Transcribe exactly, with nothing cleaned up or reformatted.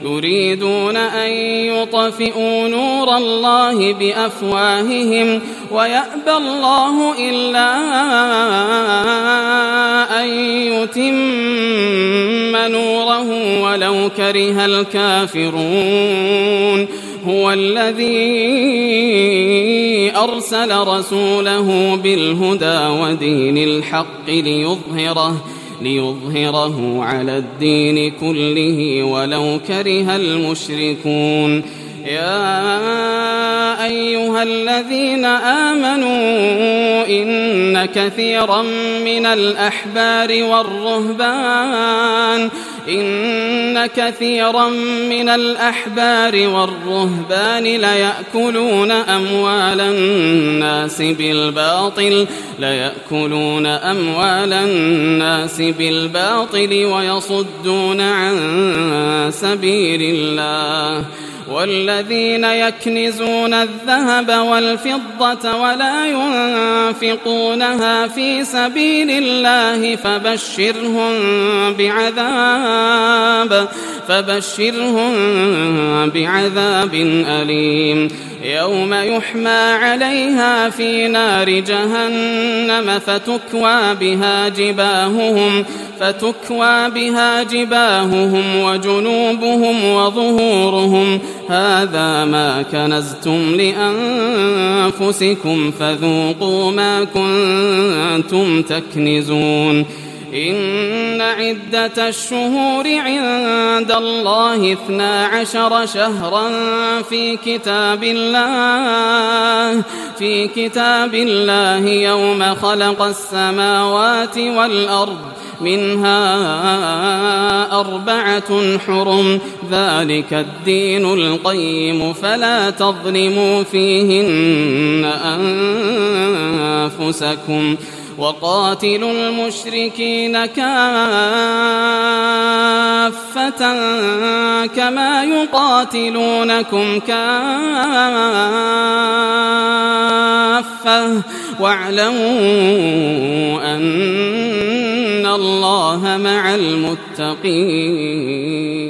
يريدون أن يطفئوا نور الله بأفواههم ويأبى الله إلا أن يتم نوره ولو كره الكافرون. هو الذي أرسل رسوله بالهدى ودين الحق ليظهره ليظهره على الدين كله ولو كره المشركون. يا أيها الذين آمنوا إن كثيرا من الأحبار والرهبان إن كثيرا من الأحبار والرهبان ليأكلون أموال الناس بالباطل ليأكلون أموال الناس بالباطل ويصدون عن سبيل الله. والذين يكنزون الذهب والفضة ولا ينفقونها في سبيل الله فبشرهم بعذاب فبشرهم بعذاب أليم. يوم يحمى عليها في نار جهنم فتكوى بها جباههم فتكوى بها جباههم وجنوبهم وظهورهم هذا ما كنزتم لأنفسكم فذوقوا ما كنتم تكنزون. إن عدة الشهور عند الله اثنا عشر شهرا في كتاب الله في كتاب الله يوم خلق السماوات والأرض منها أربعة حرم ذلك الدين القيم فلا تظلموا فيهن أنفسكم وقاتلوا المشركين كافة كما يقاتلونكم كافة واعلموا أن الله مع المتقين.